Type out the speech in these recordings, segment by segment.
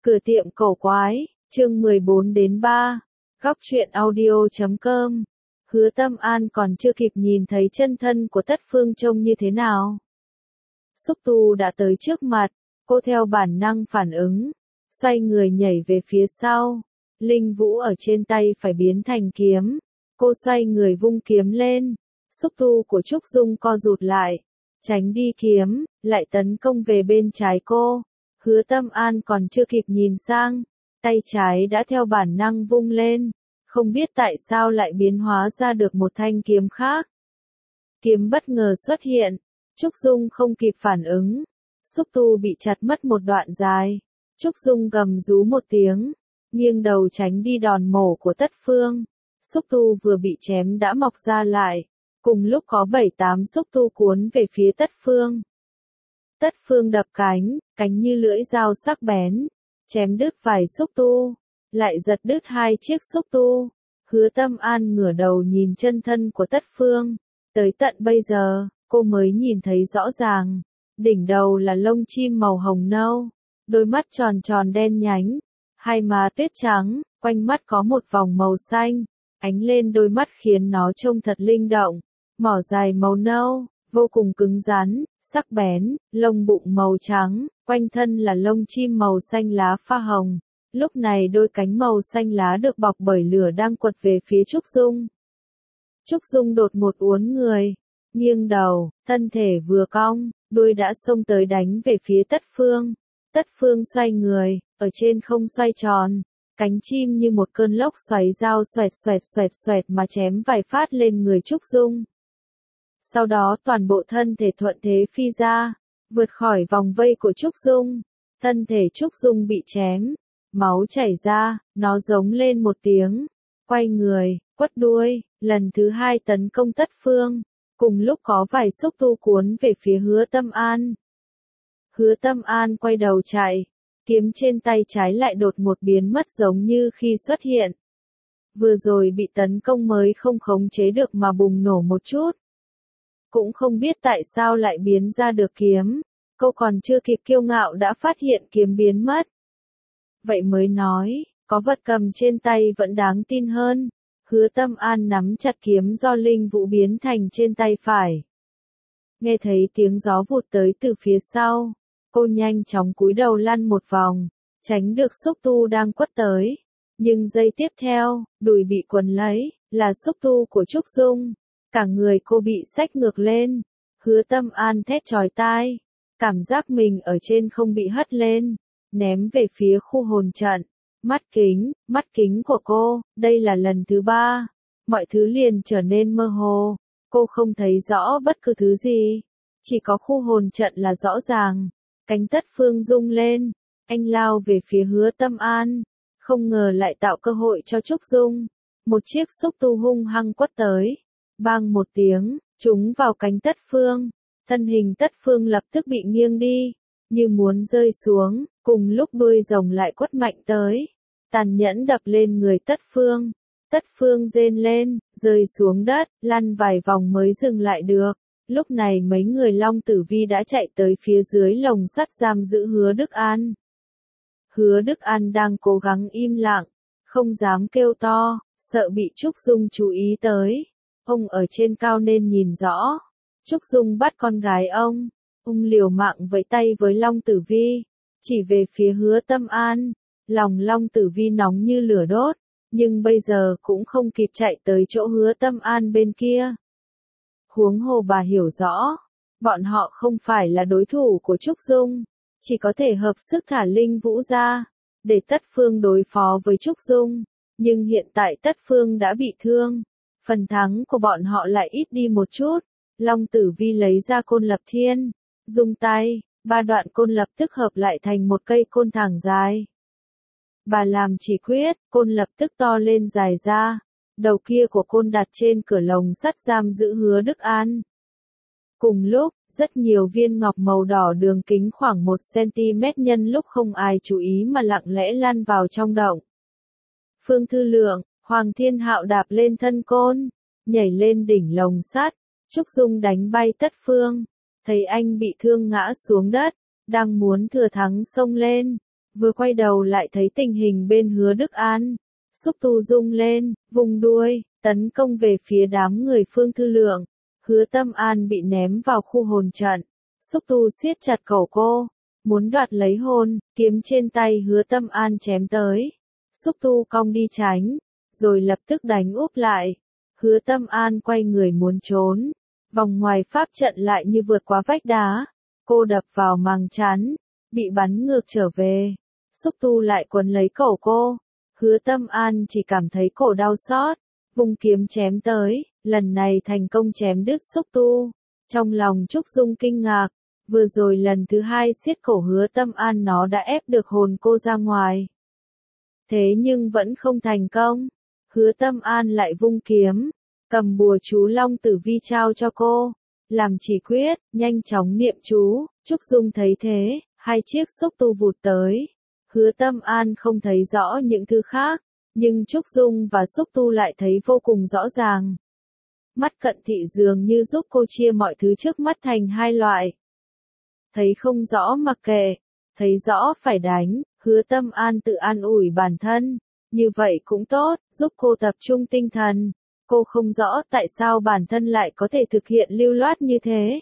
Cửa tiệm cổ quái, chương 14 đến 3, góc truyện audio.com. Hứa Tâm An còn chưa kịp nhìn thấy chân thân của Tất Phương trông như thế nào. Xúc Tu đã tới trước mặt, cô theo bản năng phản ứng, xoay người nhảy về phía sau. Linh Vũ ở trên tay phải biến thành kiếm, cô xoay người vung kiếm lên. Xúc Tu của Trúc Dung co rụt lại, tránh đi kiếm, lại tấn công về bên trái cô. Hứa Tâm An còn chưa kịp nhìn sang, tay trái đã theo bản năng vung lên, không biết tại sao lại biến hóa ra được một thanh kiếm khác. Kiếm bất ngờ xuất hiện, Trúc Dung không kịp phản ứng, Xúc Tu bị chặt mất một đoạn dài. Trúc Dung gầm rú một tiếng, nghiêng đầu tránh đi đòn mổ của Tất Phương. Xúc Tu vừa bị chém đã mọc ra lại, cùng lúc có 7-8 xúc tu cuốn về phía Tất Phương. Tất Phương đập cánh như lưỡi dao sắc bén, chém đứt vài xúc tu, lại giật đứt 2 chiếc xúc tu. Hứa Tâm An ngửa đầu nhìn chân thân của Tất Phương, tới tận bây giờ, cô mới nhìn thấy rõ ràng, đỉnh đầu là lông chim màu hồng nâu, đôi mắt tròn tròn đen nhánh, hai má tuyết trắng, quanh mắt có một vòng màu xanh, ánh lên đôi mắt khiến nó trông thật linh động, mỏ dài màu nâu, vô cùng cứng rắn, sắc bén, lông bụng màu trắng, quanh thân là lông chim màu xanh lá pha hồng. Lúc này đôi cánh màu xanh lá được bọc bởi lửa đang quật về phía Trúc Dung. Trúc Dung đột ngột uốn người, nghiêng đầu, thân thể vừa cong, đuôi đã xông tới đánh về phía Tất Phương. Tất Phương xoay người, ở trên không xoay tròn, cánh chim như một cơn lốc xoáy dao xoẹt mà chém vài phát lên người Trúc Dung. Sau đó toàn bộ thân thể thuận thế phi ra, vượt khỏi vòng vây của Trúc Dung. Thân thể Trúc Dung bị chém, máu chảy ra, nó giống lên một tiếng, quay người, quất đuôi, lần thứ 2 tấn công Tất Phương. Cùng lúc có vài xúc tu cuốn về phía Hứa Tâm An. Hứa Tâm An quay đầu chạy, kiếm trên tay trái lại đột ngột biến mất giống như khi xuất hiện. Vừa rồi bị tấn công mới không khống chế được mà bùng nổ một chút. Cũng không biết tại sao lại biến ra được kiếm, cô còn chưa kịp kiêu ngạo đã phát hiện kiếm biến mất. Vậy mới nói, có vật cầm trên tay vẫn đáng tin hơn. Hứa Tâm An nắm chặt kiếm do Linh Vũ biến thành trên tay phải. Nghe thấy tiếng gió vụt tới từ phía sau, cô nhanh chóng cúi đầu lăn một vòng, tránh được xúc tu đang quất tới. Nhưng giây tiếp theo, đùi bị quấn lấy, là xúc tu của Trúc Dung. Cả người cô bị xách ngược lên. Hứa Tâm An thét chói tai, cảm giác mình ở trên không bị hất lên, ném về phía khu hồn trận. Mắt kính của cô, đây là lần thứ 3. Mọi thứ liền trở nên mơ hồ, cô không thấy rõ bất cứ thứ gì. Chỉ có khu hồn trận là rõ ràng. Cánh Tất Phương rung lên, anh lao về phía Hứa Tâm An, không ngờ lại tạo cơ hội cho Trúc Dung. Một chiếc xúc tu hung hăng quất tới, bang một tiếng, trúng vào cánh Tất Phương. Thân hình Tất Phương lập tức bị nghiêng đi, như muốn rơi xuống, cùng lúc đuôi rồng lại quất mạnh tới, tàn nhẫn đập lên người Tất Phương. Tất Phương rên lên, rơi xuống đất, lăn vài vòng mới dừng lại được. Lúc này mấy người Long Tử Vi đã chạy tới phía dưới lồng sắt giam giữ Hứa Đức An. Hứa Đức An đang cố gắng im lặng, không dám kêu to, sợ bị Trúc Dung chú ý tới. Ông ở trên cao nên nhìn rõ. Trúc Dung bắt con gái ông liều mạng vẫy tay với Long Tử Vi, chỉ về phía Hứa Tâm An. Lòng Long Tử Vi nóng như lửa đốt, nhưng bây giờ cũng không kịp chạy tới chỗ Hứa Tâm An bên kia. Huống hồ bà hiểu rõ, bọn họ không phải là đối thủ của Trúc Dung, chỉ có thể hợp sức thả Linh Vũ ra, để Tất Phương đối phó với Trúc Dung. Nhưng hiện tại Tất Phương đã bị thương, phần thắng của bọn họ lại ít đi một chút. Long Tử Vi lấy ra côn lập thiên, dùng tay, 3 đoạn côn lập tức hợp lại thành một cây côn thẳng dài. Bà làm chỉ quyết, côn lập tức to lên dài ra, đầu kia của côn đặt trên cửa lồng sắt giam giữ Hứa Đức An. Cùng lúc, rất nhiều viên ngọc màu đỏ đường kính khoảng 1 cm nhân lúc không ai chú ý mà lặng lẽ lăn vào trong động. Phương Thư Lượng, Hoàng Thiên Hạo đạp lên thân côn, nhảy lên đỉnh lồng sắt. Trúc Dung đánh bay Tất Phương, thấy anh bị thương ngã xuống đất, đang muốn thừa thắng xông lên, Vừa quay đầu lại thấy tình hình bên Hứa Đức An. Xúc tu rung lên, vùng đuôi, tấn công về phía đám người Phương Thư Lượng. Hứa Tâm An bị ném vào khu hồn trận. Xúc tu siết chặt cổ cô, muốn đoạt lấy hồn, kiếm trên tay Hứa Tâm An chém tới. Xúc tu cong đi tránh, rồi lập tức đánh úp lại. Hứa Tâm An quay người muốn trốn. Vòng ngoài pháp trận lại như vượt qua vách đá. Cô đập vào màng chắn, bị bắn ngược trở về. Xúc tu lại quấn lấy cổ cô. Hứa Tâm An chỉ cảm thấy cổ đau xót, vung kiếm chém tới, lần này thành công chém đứt xúc tu. Trong lòng Trúc Dung kinh ngạc, vừa rồi lần thứ hai siết cổ Hứa Tâm An nó đã ép được hồn cô ra ngoài. Thế nhưng vẫn không thành công. Hứa Tâm An lại vung kiếm, cầm bùa chú Long Tử Vi trao cho cô, làm chỉ quyết, nhanh chóng niệm chú. Trúc Dung thấy thế, hai chiếc xúc tu vụt tới. Hứa Tâm An không thấy rõ những thứ khác, nhưng Trúc Dung và xúc tu lại thấy vô cùng rõ ràng. Mắt cận thị dường như giúp cô chia mọi thứ trước mắt thành hai loại. Thấy không rõ mặc kệ, thấy rõ phải đánh. Hứa Tâm An tự an ủi bản thân, như vậy cũng tốt, giúp cô tập trung tinh thần. Cô không rõ tại sao bản thân lại có thể thực hiện lưu loát như thế.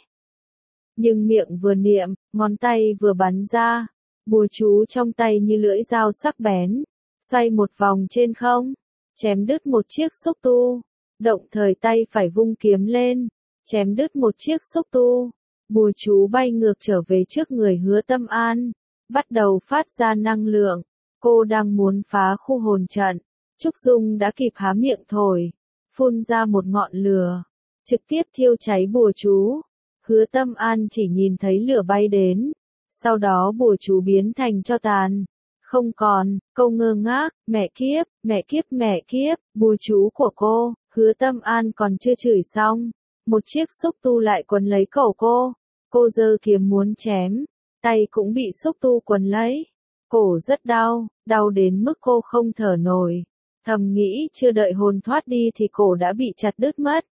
Nhưng miệng vừa niệm, ngón tay vừa bắn ra, bùa chú trong tay như lưỡi dao sắc bén, xoay một vòng trên không, chém đứt một chiếc xúc tu. Động thời tay phải vung kiếm lên, chém đứt một chiếc xúc tu. Bùa chú bay ngược trở về trước người Hứa Tâm An, bắt đầu phát ra năng lượng. Cô đang muốn phá khu hồn trận, Trúc Dung đã kịp há miệng thổi, phun ra một ngọn lửa, trực tiếp thiêu cháy bùa chú. Hứa Tâm An chỉ nhìn thấy lửa bay đến, sau đó bùa chú biến thành tro tàn, không còn. Câu ngơ ngác, mẹ kiếp, mẹ kiếp, mẹ kiếp. Bùa chú của cô. Hứa Tâm An còn chưa chửi xong, một chiếc xúc tu lại quấn lấy cổ cô. Cô giơ kiếm muốn chém, tay cũng bị xúc tu quấn lấy. Cổ rất đau, đau đến mức cô không thở nổi. Thầm nghĩ chưa đợi hồn thoát đi thì cổ đã bị chặt đứt mất.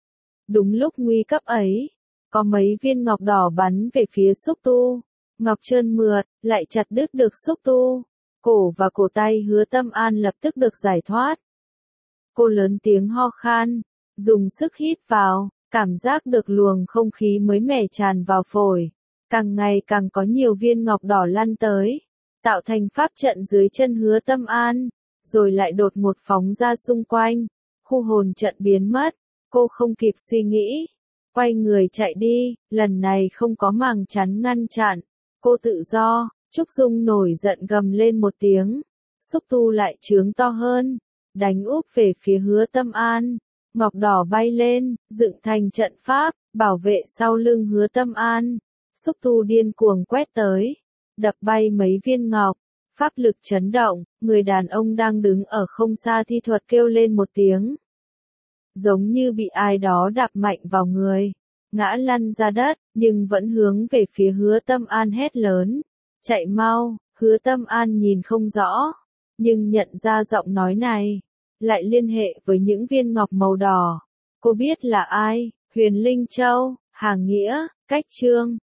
Đúng lúc nguy cấp ấy, có mấy viên ngọc đỏ bắn về phía xúc tu. Ngọc trơn mượt, lại chặt đứt được xúc tu. Cổ và cổ tay Hứa Tâm An lập tức được giải thoát. Cô lớn tiếng ho khan, dùng sức hít vào, cảm giác được luồng không khí mới mẻ tràn vào phổi. Càng ngày càng có nhiều viên ngọc đỏ lăn tới, tạo thành pháp trận dưới chân Hứa Tâm An, rồi lại đột ngột phóng ra xung quanh. Khu hồn trận biến mất, cô không kịp suy nghĩ, quay người chạy đi, lần này không có màng chắn ngăn chặn, cô tự do. Trúc Dung nổi giận gầm lên một tiếng, xúc tu lại trướng to hơn, đánh úp về phía Hứa Tâm An. Ngọc đỏ bay lên, dựng thành trận pháp, bảo vệ sau lưng Hứa Tâm An. Xúc tu điên cuồng quét tới, đập bay mấy viên ngọc, pháp lực chấn động, người đàn ông đang đứng ở không xa thi thuật kêu lên một tiếng. Giống như bị ai đó đạp mạnh vào người, ngã lăn ra đất, nhưng vẫn hướng về phía Hứa Tâm An hét lớn. Chạy mau. Hứa Tâm An nhìn không rõ, nhưng nhận ra giọng nói này, lại liên hệ với những viên ngọc màu đỏ. Cô biết là ai, Huyền Linh Châu, Hàng Nghĩa, Cách Trương.